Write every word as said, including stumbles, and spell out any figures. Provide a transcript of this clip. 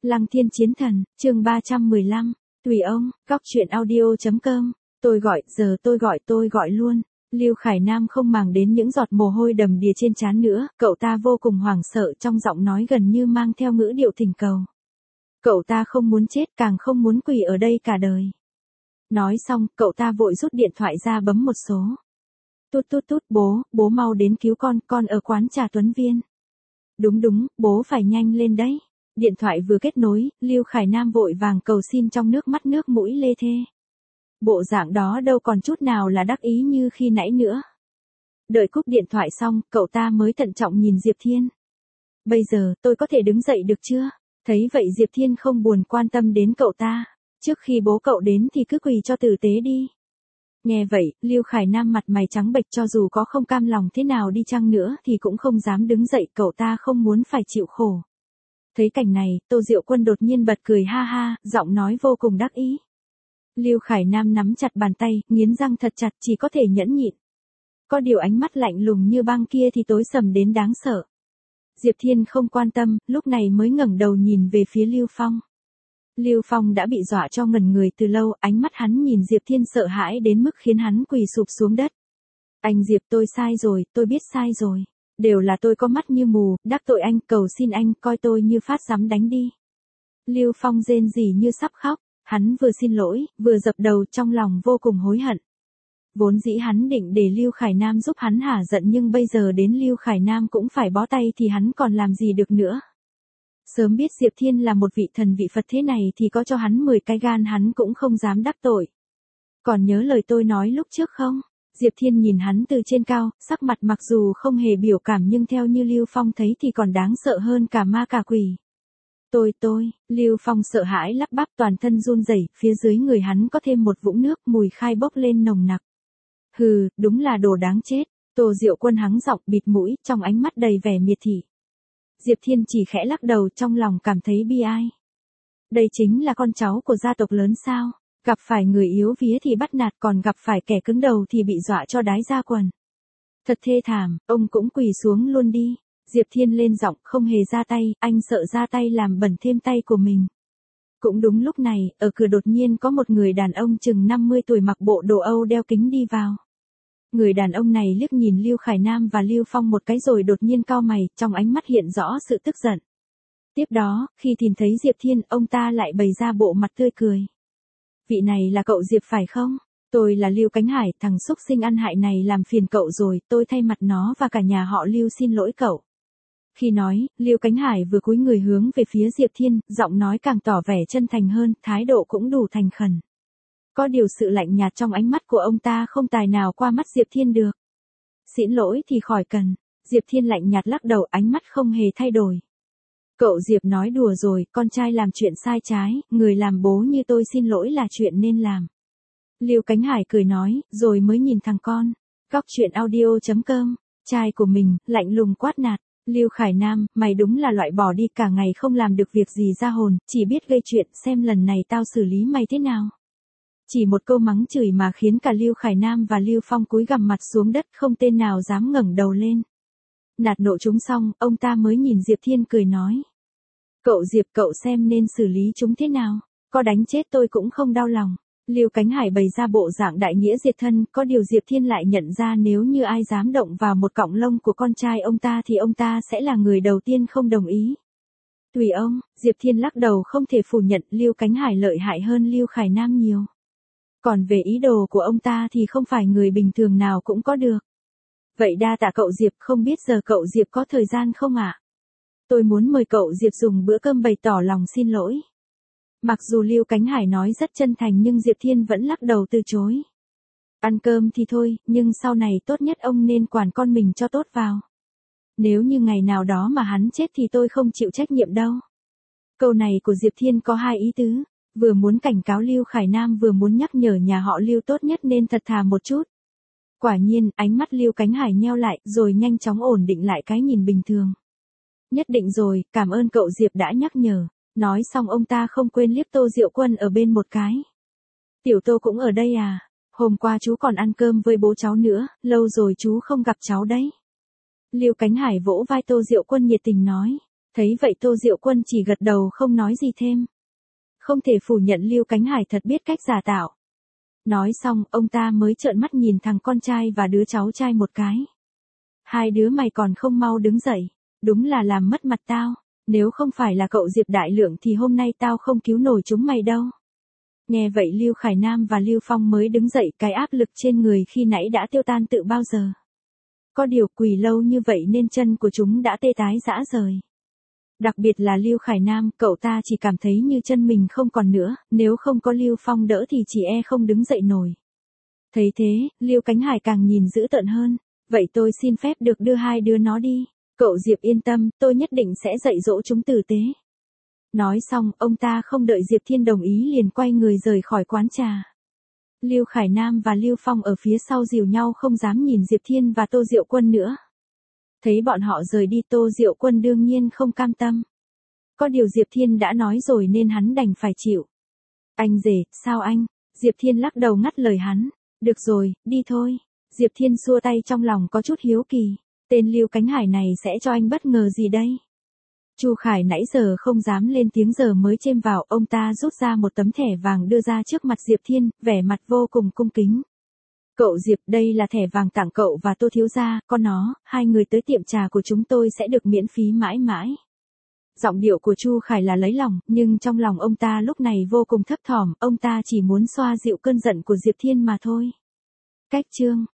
Lăng Thiên Chiến Thần, chương ba trăm mười lăm, tùy ông, cóc truyện audio chấm com, tôi gọi, giờ tôi gọi tôi gọi luôn. Lưu Khải Nam không màng đến những giọt mồ hôi đầm đìa trên trán nữa, cậu ta vô cùng hoảng sợ trong giọng nói gần như mang theo ngữ điệu thỉnh cầu. Cậu ta không muốn chết càng không muốn quỳ ở đây cả đời. Nói xong, cậu ta vội rút điện thoại ra bấm một số. Tút tút tút, bố, bố mau đến cứu con, con ở quán trà Tuấn Viên. Đúng đúng, bố phải nhanh lên đấy. Điện thoại vừa kết nối, Lưu Khải Nam vội vàng cầu xin trong nước mắt nước mũi lê thê. Bộ dạng đó đâu còn chút nào là đắc ý như khi nãy nữa. Đợi cúp điện thoại xong, cậu ta mới thận trọng nhìn Diệp Thiên. Bây giờ, tôi có thể đứng dậy được chưa? Thấy vậy Diệp Thiên không buồn quan tâm đến cậu ta. Trước khi bố cậu đến thì cứ quỳ cho tử tế đi. Nghe vậy, Lưu Khải Nam mặt mày trắng bệch, cho dù có không cam lòng thế nào đi chăng nữa thì cũng không dám đứng dậy, cậu ta không muốn phải chịu khổ. Thấy cảnh này, Tô Diệu Quân đột nhiên bật cười ha ha, giọng nói vô cùng đắc ý. Lưu Khải Nam nắm chặt bàn tay, nghiến răng thật chặt, chỉ có thể nhẫn nhịn. Có điều ánh mắt lạnh lùng như băng kia thì tối sầm đến đáng sợ. Diệp Thiên không quan tâm, lúc này mới ngẩng đầu nhìn về phía Lưu Phong. Lưu Phong đã bị dọa cho ngẩn người từ lâu, ánh mắt hắn nhìn Diệp Thiên sợ hãi đến mức khiến hắn quỳ sụp xuống đất. Anh Diệp, tôi sai rồi, tôi biết sai rồi. Đều là tôi có mắt như mù, đắc tội anh, cầu xin anh, coi tôi như phát dám đánh đi. Lưu Phong rên rỉ như sắp khóc, hắn vừa xin lỗi, vừa dập đầu trong lòng vô cùng hối hận. Vốn dĩ hắn định để Lưu Khải Nam giúp hắn hả giận, nhưng bây giờ đến Lưu Khải Nam cũng phải bó tay thì hắn còn làm gì được nữa. Sớm biết Diệp Thiên là một vị thần vị Phật thế này thì có cho hắn mười cái gan hắn cũng không dám đắc tội. Còn nhớ lời tôi nói lúc trước không? Diệp Thiên nhìn hắn từ trên cao, sắc mặt mặc dù không hề biểu cảm nhưng theo như Lưu Phong thấy thì còn đáng sợ hơn cả ma cả quỷ. Tôi tôi, Lưu Phong sợ hãi lắp bắp, toàn thân run rẩy, phía dưới người hắn có thêm một vũng nước, mùi khai bốc lên nồng nặc. Hừ, đúng là đồ đáng chết. Tô Diệu Quân hắng giọng bịt mũi, trong ánh mắt đầy vẻ miệt thị. Diệp Thiên chỉ khẽ lắc đầu, trong lòng cảm thấy bi ai. Đây chính là con cháu của gia tộc lớn sao? Gặp phải người yếu vía thì bắt nạt, còn gặp phải kẻ cứng đầu thì bị dọa cho đái ra quần. Thật thê thảm, ông cũng quỳ xuống luôn đi. Diệp Thiên lên giọng, không hề ra tay, anh sợ ra tay làm bẩn thêm tay của mình. Cũng đúng lúc này, ở cửa đột nhiên có một người đàn ông chừng năm mươi tuổi mặc bộ đồ Âu đeo kính đi vào. Người đàn ông này liếc nhìn Lưu Khải Nam và Lưu Phong một cái rồi đột nhiên cau mày, trong ánh mắt hiện rõ sự tức giận. Tiếp đó, khi nhìn thấy Diệp Thiên, ông ta lại bày ra bộ mặt tươi cười. Vị này là cậu Diệp phải không? Tôi là Lưu Cánh Hải, thằng xúc sinh ăn hại này làm phiền cậu rồi, tôi thay mặt nó và cả nhà họ Lưu xin lỗi cậu. Khi nói, Lưu Cánh Hải vừa cúi người hướng về phía Diệp Thiên, giọng nói càng tỏ vẻ chân thành hơn, thái độ cũng đủ thành khẩn. Có điều sự lạnh nhạt trong ánh mắt của ông ta không tài nào qua mắt Diệp Thiên được. Xin lỗi thì khỏi cần. Diệp Thiên lạnh nhạt lắc đầu, ánh mắt không hề thay đổi. Cậu Diệp nói đùa rồi, con trai làm chuyện sai trái, người làm bố như tôi xin lỗi là chuyện nên làm. Lưu Cánh Hải cười nói, rồi mới nhìn thằng con. Cóc truyện audio chấm com, trai của mình, lạnh lùng quát nạt. Lưu Khải Nam, mày đúng là loại bỏ đi, cả ngày không làm được việc gì ra hồn, chỉ biết gây chuyện, xem lần này tao xử lý mày thế nào. Chỉ một câu mắng chửi mà khiến cả Lưu Khải Nam và Lưu Phong cúi gằm mặt xuống đất, không tên nào dám ngẩng đầu lên. Nạt nộ chúng xong, ông ta mới nhìn Diệp Thiên cười nói. Cậu Diệp, cậu xem nên xử lý chúng thế nào, có đánh chết tôi cũng không đau lòng. Lưu Cánh Hải bày ra bộ dạng đại nghĩa diệt thân, có điều Diệp Thiên lại nhận ra nếu như ai dám động vào một cọng lông của con trai ông ta thì ông ta sẽ là người đầu tiên không đồng ý. Tùy ông, Diệp Thiên lắc đầu không thể phủ nhận Lưu Cánh Hải lợi hại hơn Lưu Khải Nam nhiều. Còn về ý đồ của ông ta thì không phải người bình thường nào cũng có được. Vậy đa tạ cậu Diệp, không biết giờ cậu Diệp có thời gian không ạ? Tôi muốn mời cậu Diệp dùng bữa cơm bày tỏ lòng xin lỗi. Mặc dù Lưu Cánh Hải nói rất chân thành nhưng Diệp Thiên vẫn lắc đầu từ chối. Ăn cơm thì thôi, nhưng sau này tốt nhất ông nên quản con mình cho tốt vào. Nếu như ngày nào đó mà hắn chết thì tôi không chịu trách nhiệm đâu. Câu này của Diệp Thiên có hai ý tứ. Vừa muốn cảnh cáo Lưu Khải Nam vừa muốn nhắc nhở nhà họ Lưu tốt nhất nên thật thà một chút. Quả nhiên, ánh mắt Lưu Cánh Hải nheo lại, rồi nhanh chóng ổn định lại cái nhìn bình thường. Nhất định rồi, cảm ơn cậu Diệp đã nhắc nhở. Nói xong ông ta không quên liếc Tô Diệu Quân ở bên một cái. Tiểu Tô cũng ở đây à? Hôm qua chú còn ăn cơm với bố cháu nữa, lâu rồi chú không gặp cháu đấy. Lưu Cánh Hải vỗ vai Tô Diệu Quân nhiệt tình nói. Thấy vậy Tô Diệu Quân chỉ gật đầu không nói gì thêm. Không thể phủ nhận Lưu Cánh Hải thật biết cách giả tạo. Nói xong, ông ta mới trợn mắt nhìn thằng con trai và đứa cháu trai một cái. Hai đứa mày còn không mau đứng dậy, đúng là làm mất mặt tao, nếu không phải là cậu Diệp Đại Lượng thì hôm nay tao không cứu nổi chúng mày đâu. Nghe vậy Lưu Khải Nam và Lưu Phong mới đứng dậy, cái áp lực trên người khi nãy đã tiêu tan tự bao giờ. Có điều quỳ lâu như vậy nên chân của chúng đã tê tái rã rời. Đặc biệt là Lưu Khải Nam, cậu ta chỉ cảm thấy như chân mình không còn nữa, nếu không có Lưu Phong đỡ thì chỉ e không đứng dậy nổi. Thấy thế, Lưu Cánh Hải càng nhìn dữ tợn hơn, vậy tôi xin phép được đưa hai đứa nó đi. Cậu Diệp yên tâm, tôi nhất định sẽ dạy dỗ chúng tử tế. Nói xong, ông ta không đợi Diệp Thiên đồng ý liền quay người rời khỏi quán trà. Lưu Khải Nam và Lưu Phong ở phía sau dìu nhau không dám nhìn Diệp Thiên và Tô Diệu Quân nữa. Thấy bọn họ rời đi Tô Diệu Quân đương nhiên không cam tâm. Có điều Diệp Thiên đã nói rồi nên hắn đành phải chịu. Anh rể, sao anh? Diệp Thiên lắc đầu ngắt lời hắn. Được rồi, đi thôi. Diệp Thiên xua tay trong lòng có chút hiếu kỳ. Tên Lưu Cánh Hải này sẽ cho anh bất ngờ gì đây? Chu Khải nãy giờ không dám lên tiếng giờ mới chêm vào, ông ta rút ra một tấm thẻ vàng đưa ra trước mặt Diệp Thiên, vẻ mặt vô cùng cung kính. Cậu Diệp, đây là thẻ vàng tặng cậu và Tô thiếu gia, có nó, hai người tới tiệm trà của chúng tôi sẽ được miễn phí mãi mãi. Giọng điệu của Chu Khải là lấy lòng, nhưng trong lòng ông ta lúc này vô cùng thấp thỏm, ông ta chỉ muốn xoa dịu cơn giận của Diệp Thiên mà thôi. Cách chương